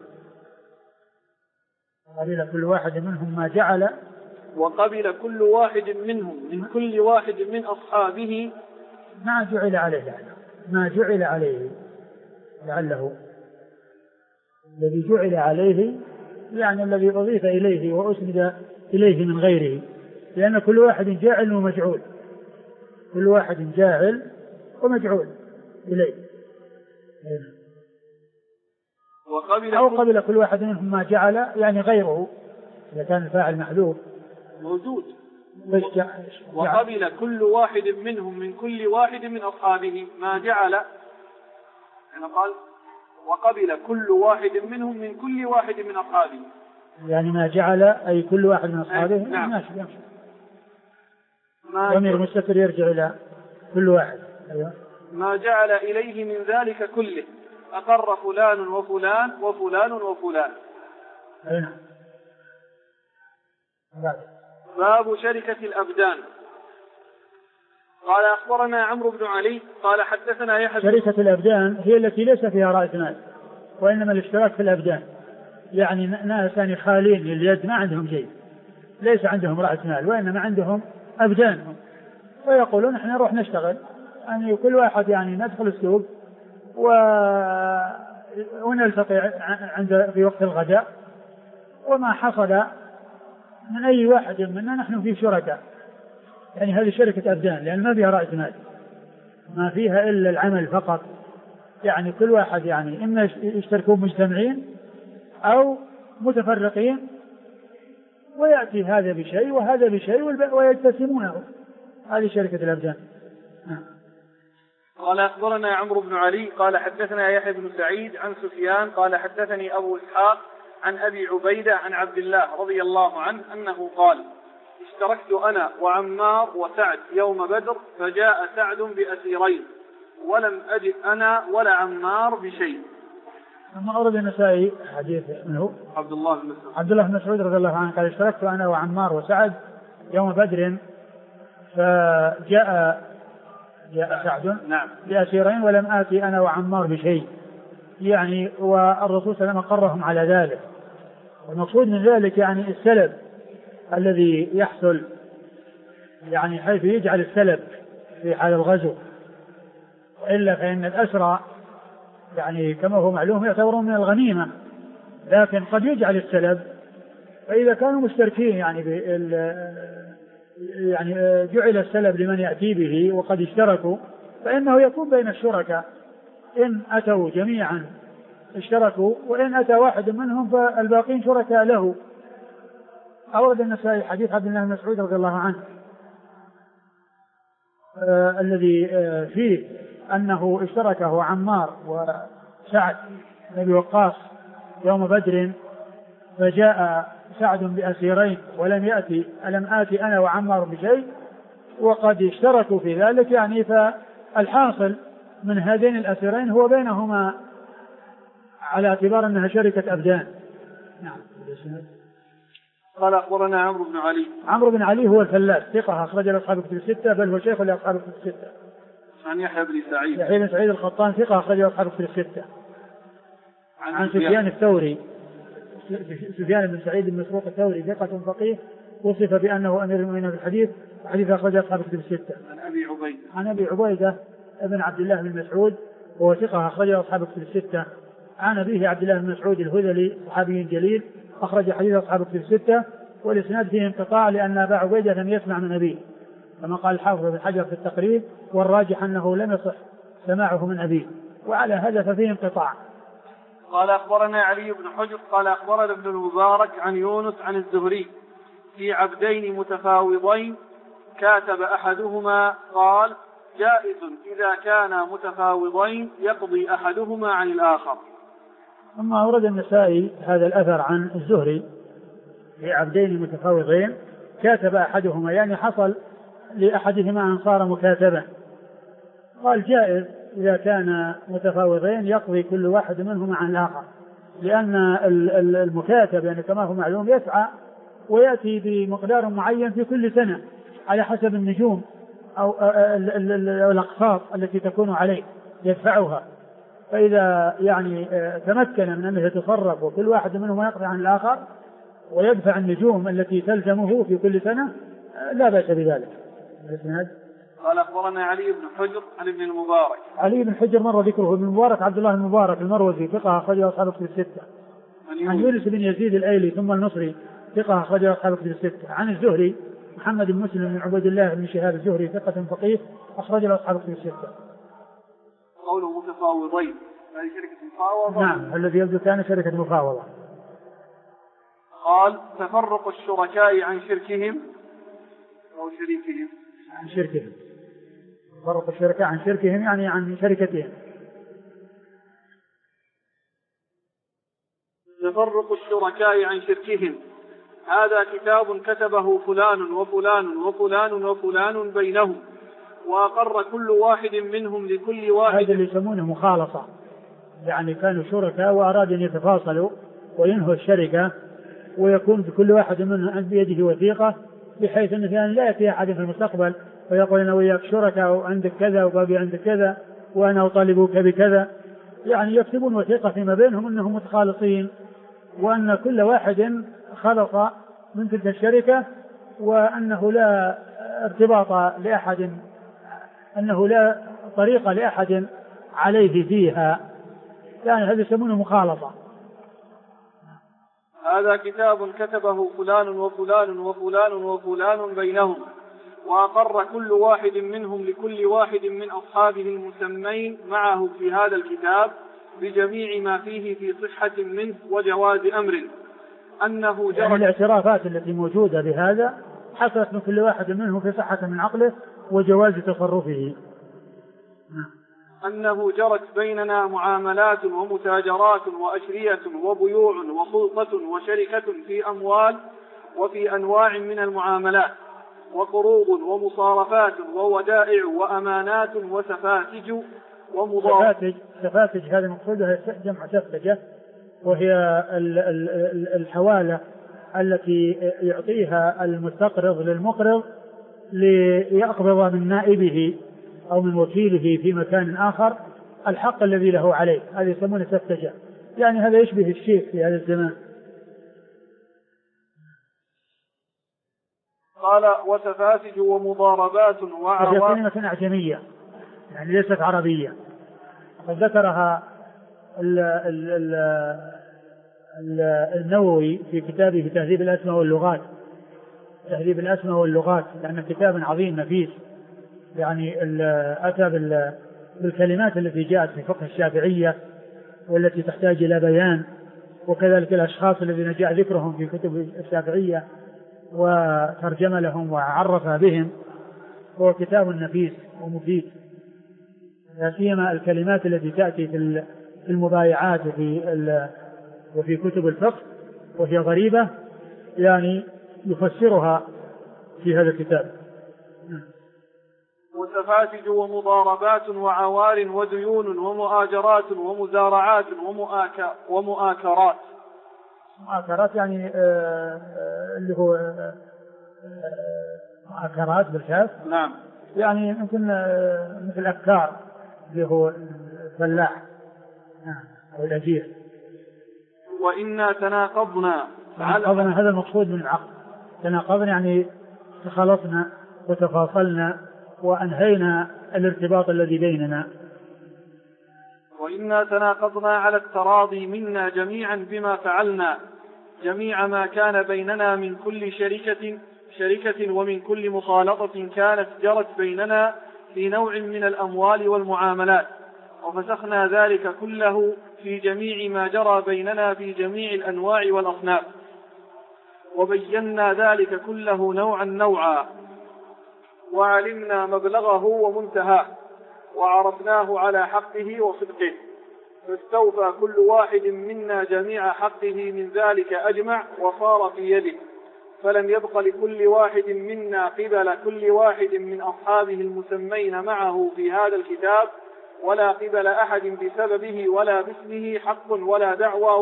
Speaker 2: قبل كل واحد منهم ما جعل،
Speaker 1: وقبل كل واحد منهم من كل واحد من أصحابه
Speaker 2: ما جعل عليه لعله الذي جعل عليه، يعني الذي أضيف إليه وأسند إليه من غيره، لأن كل واحد جاعل ومجعول، كل واحد جاعل ومجعول إليه. أو قبل كل واحد منهم ما جعل، يعني غيره، إذا كان الفاعل محذوف
Speaker 1: موجود. وقبل كل واحد منهم من كل واحد من أصحابه ما جعل، يعني قال وقبل كل واحد منهم من كل واحد من أصحابه،
Speaker 2: يعني ما جعل أي كل واحد من أصحابه.
Speaker 1: نعم.
Speaker 2: ضمير مستتر يرجع إلى كل واحد. أيوة.
Speaker 1: ما جعل إليه من ذلك كله. أقر فلان وفلان وفلان وفلان.
Speaker 2: أيوة.
Speaker 1: باب شركة الأبدان. قال أخبرنا عمرو بن علي قال حدثنا يحيى.
Speaker 2: شركة الأبدان هي التي ليس فيها رأس مال، وإنما الاشتراك في الأبدان، يعني ناس خالين لليد ما عندهم شيء، ليس عندهم رأس مال وإنما عندهم أبدان، ويقولون احنا نروح نشتغل، يعني كل واحد يعني ندخل السوق ويعني ونلتقي في وقت الغداء، وما حصل من أي واحد منا نحن فيه شركاء، يعني هذه شركة أبدان، لأن ما فيها رأس مال، ما فيها إلا العمل فقط، يعني كل واحد يعني إما يشتركون مجتمعين أو متفرقين، ويأتي هذا بشيء وهذا بشيء ويتسمونه. هذه شركة الأبدان.
Speaker 1: قال أخبرنا عمرو بن علي قال حدثنا يحيى بن سعيد عن سفيان قال حدثني أبو إسحاق عن أبي عبيدة عن عبد الله رضي الله عنه أنه قال اشتركت أنا وعمار وسعد يوم بدر، فجاء سعد بأسيرين ولم أجد أنا ولا عمار بشيء.
Speaker 2: ثم أورد النسائي حديث منه
Speaker 1: عبد الله بن مسعود
Speaker 2: رضي الله عنه قال اشتركت أنا وعمار وسعد يوم بدر، فجاء سعد بأسيرين ولم آتي أنا وعمار بشيء، يعني والرسول صلى الله عليه وسلم قرهم على ذلك. والمقصود من ذلك يعني السلب الذي يحصل، يعني حيث يجعل السلب في حال الغزو، وإلا فإن الأسرى يعني كما هو معلوم يعتبرون من الغنيمة، لكن قد يجعل السلب، فإذا كانوا مشتركين يعني جعل السلب لمن يأتي به وقد اشتركوا، فإنه يكون بين الشركاء، إن أتوا جميعا اشتركوا، وإن أتى واحد منهم فالباقين شركاء له. أورد النسائي حديث عبد الله بن مسعود رضي الله عنه الذي فيه أنه اشتركه عمار وسعد بن أبي وقاص يوم بدر، فجاء سعد بأسيرين ألم آتي أنا وعمار بشيء، وقد اشتركوا في ذلك، يعني فالحاصل من هذين الأسيرين هو بينهما على اعتبار أنها شركة أبدان. نعم.
Speaker 1: قال أخبرنا
Speaker 2: عمرو بن علي هو الفلاس، ثقة أخرج له أصحاب الكتب الستة، بل هو شيخ لأصحاب الكتب الستة.
Speaker 1: عن يحيى بن
Speaker 2: سعيد القطان ثقة أخرج له أصحاب الكتب الستة. عن سفيان الثوري، سفيان بن سعيد بن مسروق الثوري ثقة فقيه، وصف بأنه أمير المؤمنين في الحديث، وحديث أخرج أصحاب الكتب الستة. عن أبي عبيدة ابن عبد الله بن مسعود، وهو ثقة أخرج أصحاب الكتب الستة. عن أبيه عبد الله بن مسعود الهذلي صحابي جليل أخرج حديث أصحاب الكتب الستة، والإسناد فيه انقطاع لأن أبا عبيدة لم يسمع من أبيه، كما قال الحافظ بن حجر في التقريب، والراجح أنه لم يصح سماعه من أبيه، وعلى هذا ففيه انقطاع.
Speaker 1: قال أخبرنا علي بن حجر قال أخبرنا ابن المبارك عن يونس عن الزهري في عبدين متفاوضين كاتب أحدهما، قال جائز إذا كانا متفاوضين يقضي أحدهما عن الآخر.
Speaker 2: ثم أورد النسائي هذا الأثر عن الزهري في عبدين متفاوضين كاتب أحدهما، يعني حصل لأحدهما أن صار مكاتبا، قال جائز إذا كان متفاوضين يقضي كل واحد منهما عن الآخر، لأن المكاتب يعني كما هو معلوم يسعى ويأتي بمقدار معين في كل سنة على حسب النجوم أو الأقساط التي تكون عليه يدفعها، فإذا يعني تمكن من أنه يتصرف وكل واحد منهما يقضي عن الآخر ويدفع النجوم التي تلزمه في كل سنة لا بأس بذلك.
Speaker 1: قال أخبرنا علي بن حجر عن ابن المبارك.
Speaker 2: علي بن حجر مر ذكره. ابن المبارك عبد الله المبارك المروزي ثقة أخرجه أصحاب الكتب الستة. عن يونس بن يزيد الأيلي ثم النصري ثقة أخرجه أصحاب الكتب الستة. عن الزهري محمد بن مسلم بن عبيد الله بن شهاب الزهري ثقة فقيه أخرجه أصحاب الكتب الستة.
Speaker 1: قوله متفاوضين هذه شركة مفاوضة.
Speaker 2: نعم الذي يبدو كان شركة مفاوضة.
Speaker 1: قال تفرق الشركاء عن شركهم أو شريكهم.
Speaker 2: عن شركهم. تفرق الشركاء عن شركهم يعني عن شركتهم.
Speaker 1: تفرق الشركاء عن شركهم هذا كتاب كتبه فلان وفلان وفلان وفلان بينهم وأقر كل واحد منهم لكل واحد.
Speaker 2: هذا اللي يسمونه مخالصة، يعني كانوا شركاء وأرادوا أن يتفاصلوا وينهوا الشركة ويكون في كل واحد منهم بيده وثيقة بحيث أنه يعني لا يأتي أحد في المستقبل ويقول أنا وياك شركاء وعندك كذا وبابي عندك كذا وأنا أطالبك بكذا، يعني يكتبون وثيقة فيما بينهم أنهم متخالصين وأن كل واحد خلص من تلك الشركة وأنه لا ارتباط لأحد، أنه لا طريق لأحد عليه فيها، يعني هذا يسمونه مخالطة.
Speaker 1: هذا كتاب كتبه فلان وفلان وفلان وفلان بينهم، وأقر كل واحد منهم لكل واحد من أصحابه المسمين معه في هذا الكتاب بجميع ما فيه في صحة منه وجواز أمر أنه
Speaker 2: يعني الاعترافات التي موجودة بهذا حصلت من كل واحد منهم في صحة من عقله وجواز تصرفه.
Speaker 1: أنه جرت بيننا معاملات ومتاجرات وأشرية وبيوع وخلطة وشركة في أموال وفي أنواع من المعاملات وقروض ومصارفات وودائع وأمانات وسفاتج ومضاربات.
Speaker 2: سفاتج هذا مقصودها جمع سفتجة، وهي الحوالة التي يعطيها المستقرض للمقرض ليقبض من نائبه أو من وكيله في مكان آخر الحق الذي له عليه، هذا يسمونه سفتجة. يعني هذا يشبه الشيك في هذا الزمان.
Speaker 1: قال وسفاسج ومضاربات
Speaker 2: وهي كلمة أعجمية يعني ليست عربية، قد ذكرها النووي في كتابه في تهذيب الأسماء واللغات. تهذيب الأسماء واللغات لأنه كتاب عظيم نفيس، يعني أتى بالكلمات التي جاءت في فقه الشافعية والتي تحتاج إلى بيان، وكذلك الأشخاص الذين جاء ذكرهم في كتب الشافعية وترجم لهم وعرف بهم. هو كتاب نفيس ومفيد، لا سيما الكلمات التي تأتي في المبايعات وفي كتب الفقه وهي غريبة، يعني يفسرها في هذا الكتاب.
Speaker 1: وسفاسج ومضاربات وعوار وديون ومؤاجرات ومزارعات ومؤاكرات.
Speaker 2: مؤاكرات يعني اللي هو مؤاكرات بالكاف.
Speaker 1: نعم.
Speaker 2: يعني يمكن مثل أفكار اللي هو الفلاح أو الأجير.
Speaker 1: وإنا تناقضنا
Speaker 2: هذا المقصود من العقد. تناقضنا يعني تخلصنا وتفاصلنا وأنهينا الارتباط الذي بيننا.
Speaker 1: وإنا تناقضنا على التراضي منا جميعا بما فعلنا جميع ما كان بيننا من كل شركة ومن كل مخالطة كانت جرت بيننا في نوع من الأموال والمعاملات، وفسخنا ذلك كله في جميع ما جرى بيننا في جميع الأنواع والأصناف، وبينا ذلك كله نوعا وعلمنا مبلغه ومنتهاه وعرفناه على حقه وصدقه، فاستوفى كل واحد منا جميع حقه من ذلك أجمع وصار في يده، فلم يبق لكل واحد منا قبل كل واحد من أصحابه المسمين معه في هذا الكتاب ولا قبل أحد بسببه ولا باسمه حق ولا دعوى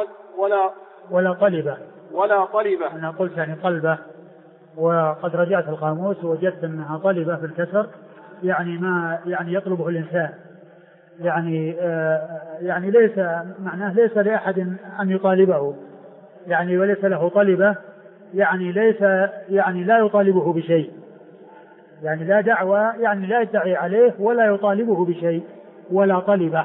Speaker 1: ولا طلبة.
Speaker 2: أنا قلت يعني طلبة، وقد رجعت القاموس ووجدت أنها طلبة في الكسر، يعني ما يعني يطلبه الإنسان، يعني ليس معناه ليس لأحد أن يطالبه، يعني وليس له طلبة، يعني ليس يعني لا يطالبه بشيء، يعني لا دعوة، يعني لا يدعي عليه ولا يطالبه بشيء ولا طلبة.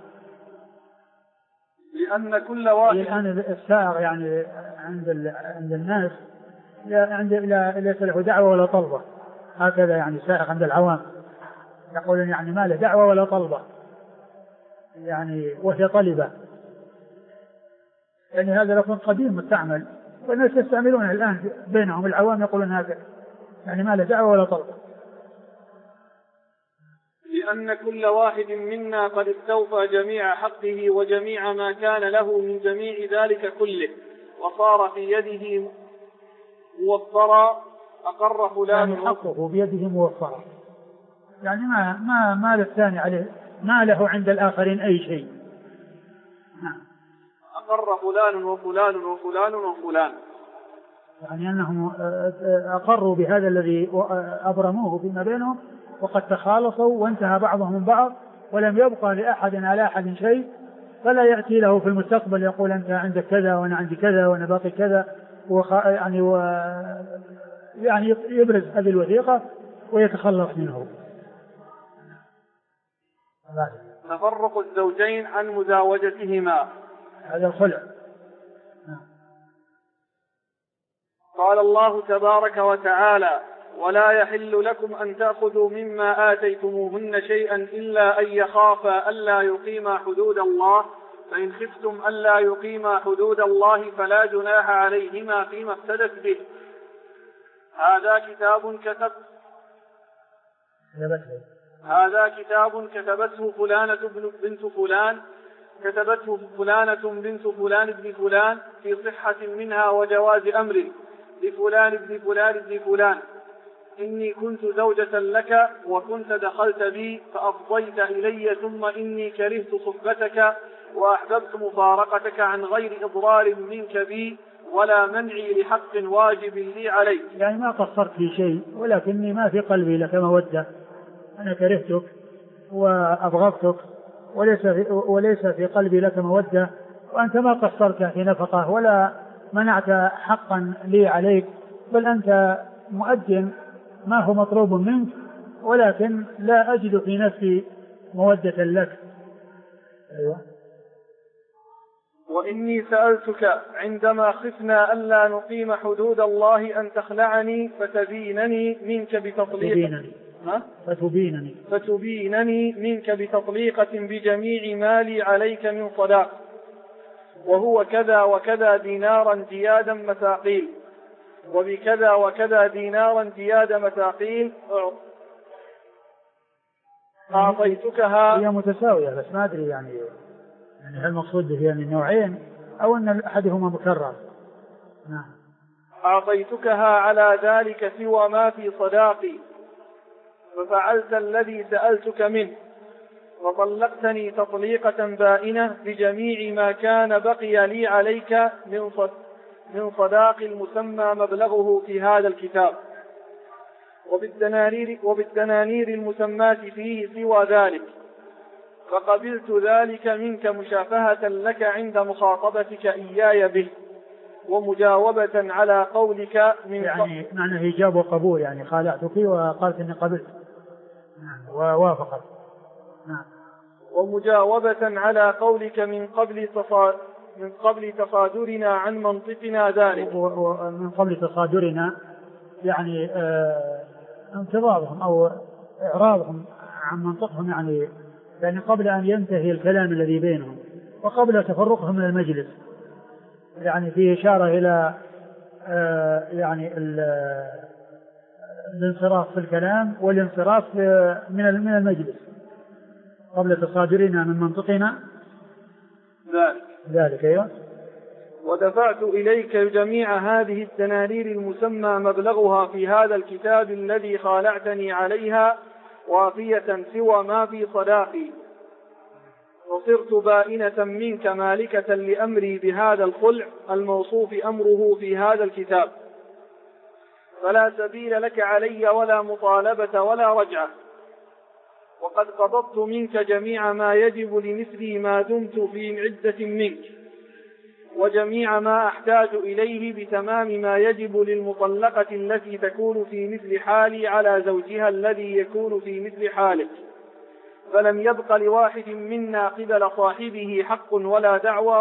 Speaker 1: لأن كل واحد
Speaker 2: الآن السائر يعني عند الناس ليس له دعوة ولا طلبة، هكذا يعني سائر عند العوام يقولون يعني ما له دعوة ولا طلبة، يعني وهي طلبة، يعني هذا لفظ قديم مستعمل والناس يستعملونه الآن بينهم، العوام يقولون هكذا يعني ما له دعوة ولا طلبة.
Speaker 1: لأن كل واحد منا قد استوفى جميع حقه وجميع ما كان له من جميع ذلك كله وصار في يده موفرا. أقر فلان
Speaker 2: يعني حقه بيده موفرا، يعني ما للثاني عليه، ما له عند الآخرين أي شيء.
Speaker 1: أقر فلان وفلان وفلان وفلان،
Speaker 2: يعني أنهم أقروا بهذا الذي أبرموه فيما بينهم، وقد تخالصوا وانتهى بعضهم من بعض ولم يبقى لأحد على أحد شيء، فلا يأتي له في المستقبل يقول أنت عندك كذا وأنا عندي كذا وأنا باقي كذا، يعني يبرز هذه الوثيقة ويتخلص منه.
Speaker 1: تفرق الزوجين عن مزاوجتهما.
Speaker 2: هذا الخلع.
Speaker 1: قال الله تبارك وتعالى: ولا يحل لكم أن تأخذوا مما آتيتموهن شيئا إلا أن يخافا ألا يقيما حدود الله، فإن خفتم ألا يقيما حدود الله فلا جناح عليهما فيما افتدت به. هذا كتاب كتبته فلانة بنت فلان بن فلان في صحة منها وجواز أمر لفلان بن فلان بن فلان. إني كنت زوجة لك وكنت دخلت بي فأفضيت إلي، ثم إني كرهت صحبتك وأحببت مفارقتك عن غير إضرار منك بي ولا منعي لحق واجب لي عليك.
Speaker 2: يعني ما قصرت في شيء، ولكني ما في قلبي لك مودة. أنا كرهتك وأبغضتك وليس في قلبي لك مودة، وأنت ما قصرت في نفقة ولا منعت حقا لي عليك، بل أنت مؤد ما هو مطلوب منك، ولكن لا أجد في نفسي مودة لك. أيوة.
Speaker 1: وإني سألتك عندما خفنا ألا نقيم حدود الله أن تخلعني فتبينني منك بتطليقة بجميع مالي عليك من صداق، وهو كذا وكذا دينارا زيادا مثاقيل، وبكذا وكذا دينارا زياد مثاقيل أعطيتكها.
Speaker 2: هي متساوية بس ما أدري يعني هل المقصود به يعني النوعين أو أن أحدهما مكرر. نعم.
Speaker 1: أعطيتكها على ذلك سوى ما في صداقي، ففعلت الذي سألتك منه، وطلقتني تطليقة بائنة بجميع ما كان بقي لي عليك من صداق المسمى مبلغه في هذا الكتاب، وبالدنانير المسمات فيه سوى ذلك، فقبلت ذلك منك مشافهة لك عند مخاطبتك إياي به، ومجاوبة على قولك من
Speaker 2: يعني معنى إيجاب وقبول، يعني خالعتك وقالت إني قبلت. نعم. ووافقت. نعم.
Speaker 1: ومجاوبة على قولك من قبل تصادرنا عن منطقنا ذلك.
Speaker 2: ومن قبل تصادرنا يعني انتظارهم أو إعراضهم عن منطقهم، يعني قبل أن ينتهي الكلام الذي بينهم وقبل تفرقهم من المجلس، يعني فيه إشارة إلى يعني الانصراف في الكلام والانصراف من المجلس قبل تصادرنا من منطقنا ذلك. أيوة.
Speaker 1: ودفعت إليك جميع هذه الدنانير المسمى مبلغها في هذا الكتاب الذي خالعتني عليها وافية سوى ما في صداقي، وصرت بائنة منك مالكة لأمري بهذا الخلع الموصوف أمره في هذا الكتاب، فلا سبيل لك علي ولا مطالبة ولا رجعة، وقد قبضت منك جميع ما يجب لمثلي ما دمت في عدة منك، وجميع ما أحتاج إليه بتمام ما يجب للمطلقة التي تكون في مثل حالي على زوجها الذي يكون في مثل حالك، فلم يبق لواحد منا قبل صاحبه حق ولا دعوى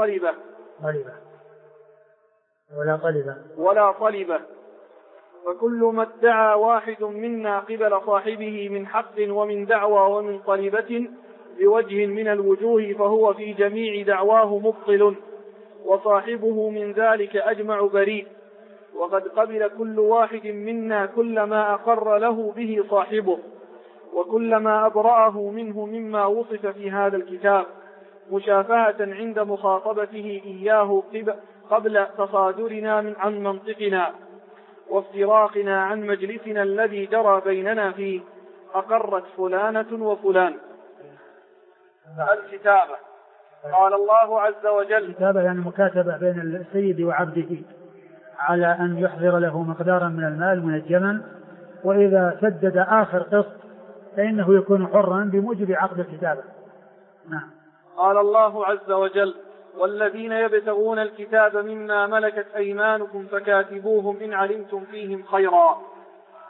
Speaker 1: ولا طلبة، فكل ما ادعى واحد منا قبل صاحبه من حق ومن دعوى ومن طلبة بوجه من الوجوه فهو في جميع دعواه مبطل، وصاحبه من ذلك أجمع بريء، وقد قبل كل واحد منا كل ما أقر له به صاحبه، وكل ما أبرأه منه مما وصف في هذا الكتاب، مشافهة عند مخاطبته إياه قبل تصادرنا عن منطقنا وافتراقنا عن مجلسنا الذي جرى بيننا فيه، أقرت فلانة وفلان. الكتابة. قال الله عز وجل:
Speaker 2: الكتابة يعني مكاتبة بين السيد وعبده على أن يحضر له مقدارا من المال من الجمل، وإذا سدد آخر قسط فإنه يكون حرا بموجب عقد الكتابة. نعم.
Speaker 1: قال الله عز وجل: والذين يبتغون الكتاب مما ملكت أيمانكم فكاتبوهم إن علمتم فيهم خيرا.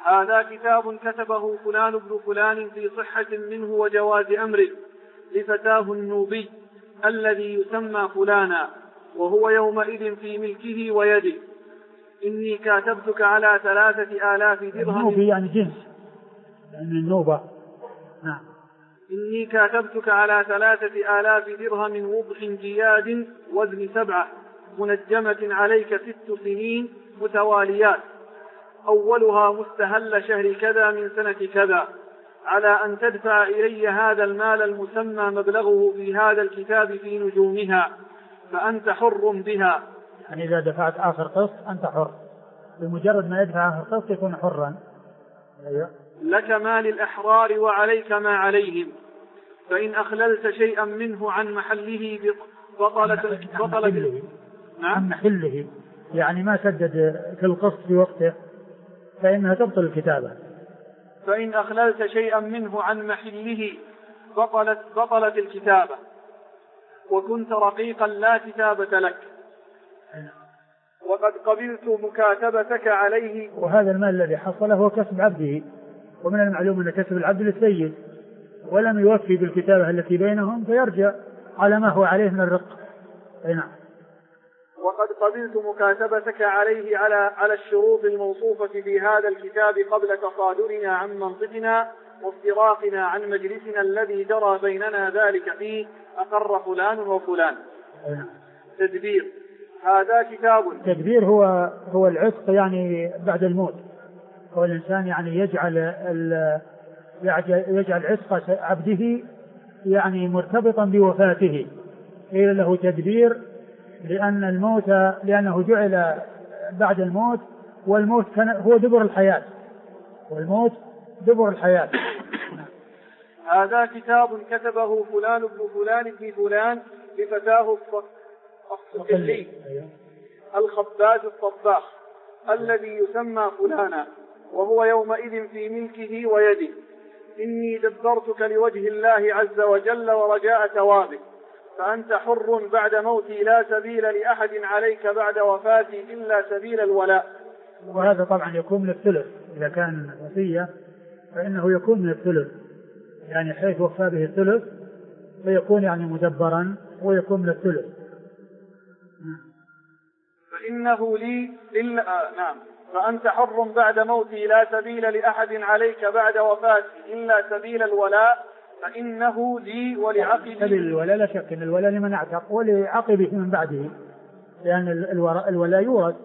Speaker 1: هذا كتاب كتبه فلان بن فلان في صحة منه وجواز أمره لفتاه النوبي الذي يسمى فلانا وهو يومئذ في ملكه ويده. إني كاتبتك على 3000 درهم.
Speaker 2: النوبي يعني جنس، يعني النوبة. نعم.
Speaker 1: إني كاتبتك على 3000 درهم وضح جياد وزن 7 منجمة عليك 6 سنين متواليات أولها مستهل شهر كذا من سنة كذا على أن تدفع إلي هذا المال المسمى مبلغه في هذا الكتاب في نجومها فأنت حر بها.
Speaker 2: يعني إذا دفعت آخر قسط أنت حر، بمجرد ما يدفع آخر قسط يكون حرا.
Speaker 1: لك ما للأحرار وعليك ما عليهم، فإن أخللت شيئا منه عن محله بطلت
Speaker 2: عن محله، يعني ما سدد في القسط في وقته فإنها تبطل الكتابة.
Speaker 1: فإن أخللت شيئا منه عن محله بطلت الكتابة، وكنت رقيقا لا كتابة لك، وقد قبلت مكاتبتك عليه.
Speaker 2: وهذا المال الذي حصله هو كسب عبده، ومن المعلوم أن كسب العبد للسيد، ولم يوفي بالكتابة التي بينهم فيرجع على ما هو عليه من الرق. نعم.
Speaker 1: وقد قبلت مكاتبتك عليه على الشروط الموصوفة في هذا الكتاب قبل تصادرنا عن منطقنا وافتراقنا عن مجلسنا الذي جرى بيننا ذلك فيه أقر فلان وفلان. تدبير. هذا كتاب.
Speaker 2: التدبير هو العتق، يعني بعد الموت، هو الإنسان يعني يجعل عتق عبده يعني مرتبطا بوفاته، قيل له تدبير لأنه جعل بعد الموت، والموت هو دبر الحياة، والموت دبر الحياة.
Speaker 1: هذا كتاب كتبه فلان بن فلان بن فلان لفتاه الصقلي الخباز الطباخ الذي يسمى فلانا وهو يومئذ في ملكه ويده. إني دبرتك لوجه الله عز وجل ورجاء ثوابه، فأنت حر بعد موتي لا سبيل لأحد عليك بعد وفاتي إلا سبيل الولاء.
Speaker 2: وهذا طبعا يكون من الثلث، إذا كان وصية فإنه يكون من الثلث، يعني حيث وفى به الثلث فيكون يعني مدبرا ويكون من الثلث.
Speaker 1: فإنه لي نعم. فأنت حر بعد موتي لا سبيل لأحد عليك بعد وفاتي إلا سبيل الولاء، فإنه لي ولعقبه.
Speaker 2: سبيل الولاء لا شك أن الولاء لمن اعتق ولعقبه من بعده، لأن الولاء يورد.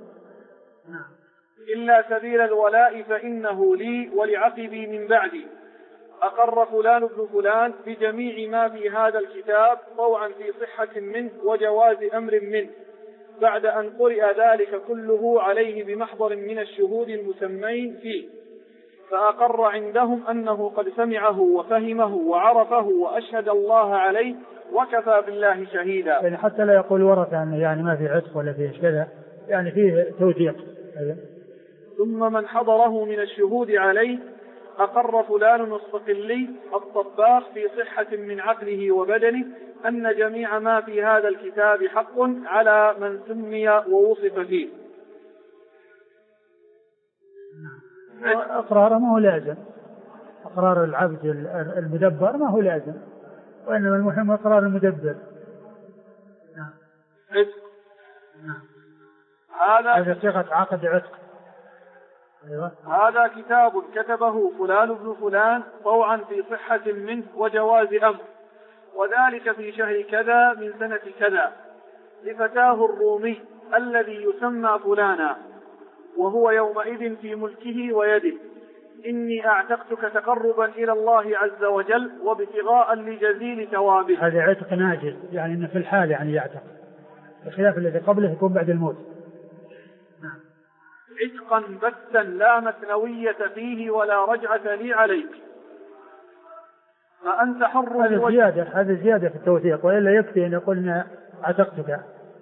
Speaker 1: إلا سبيل الولاء فإنه لي ولعقبي من بعدي. أقر فلان بن فلان بجميع ما في هذا الكتاب طوعا في صحة منه وجواز أمر منه، بعد أن قرئ ذلك كله عليه بمحضر من الشهود المسمين فيه، فأقر عندهم أنه قد سمعه وفهمه وعرفه وأشهد الله عليه وكفى بالله شهيدا.
Speaker 2: يعني حتى لا يقول ورثة يعني ما في عتق ولا فيه كذا، يعني فيه توثيق.
Speaker 1: ثم من حضره من الشهود عليه أقر فلان الصقلي الطباخ في صحة من عقله وبدنه أن جميع ما في هذا الكتاب حق على من سمي ووصف فيه.
Speaker 2: أقرار ما هو لازم، أقرار العبد المدبر ما هو لازم، وإنما المهم أقرار المدبر.
Speaker 1: عتق.
Speaker 2: هذا صيغة عقد عتق.
Speaker 1: هذا كتاب كتبه فلان بن فلان طوعا في صحة منه وجواز أمر، وذلك في شهر كذا من سنة كذا، لفتاه الرومي الذي يسمى فلانا وهو يومئذ في ملكه ويده. إني أعتقتك تقربا إلى الله عز وجل وابتغاء لجزيل ثوابه.
Speaker 2: هذا عتق ناجز، يعني إنه في الحال يعني يعتق، بخلاف الذي قبله يكون بعد الموت.
Speaker 1: عتقا بتا لا مثنوية فيه ولا رجعة لي عليك، فأنت حر.
Speaker 2: هذا زيادة في التوثيق، وإلا يكفي أن يقولنا عتقتك.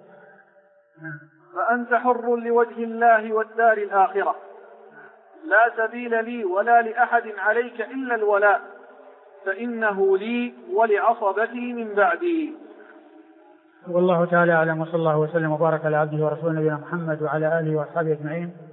Speaker 1: فأنت حر لوجه الله والدار الآخرة، لا سبيل لي ولا لأحد عليك إلا الولاء، فإنه لي ولعصبتي من بعدي.
Speaker 2: والله تعالى أعلم، وصلى الله وسلم وبارك على عبده ورسوله نبينا محمد وعلى آله وأصحابه أجمعين.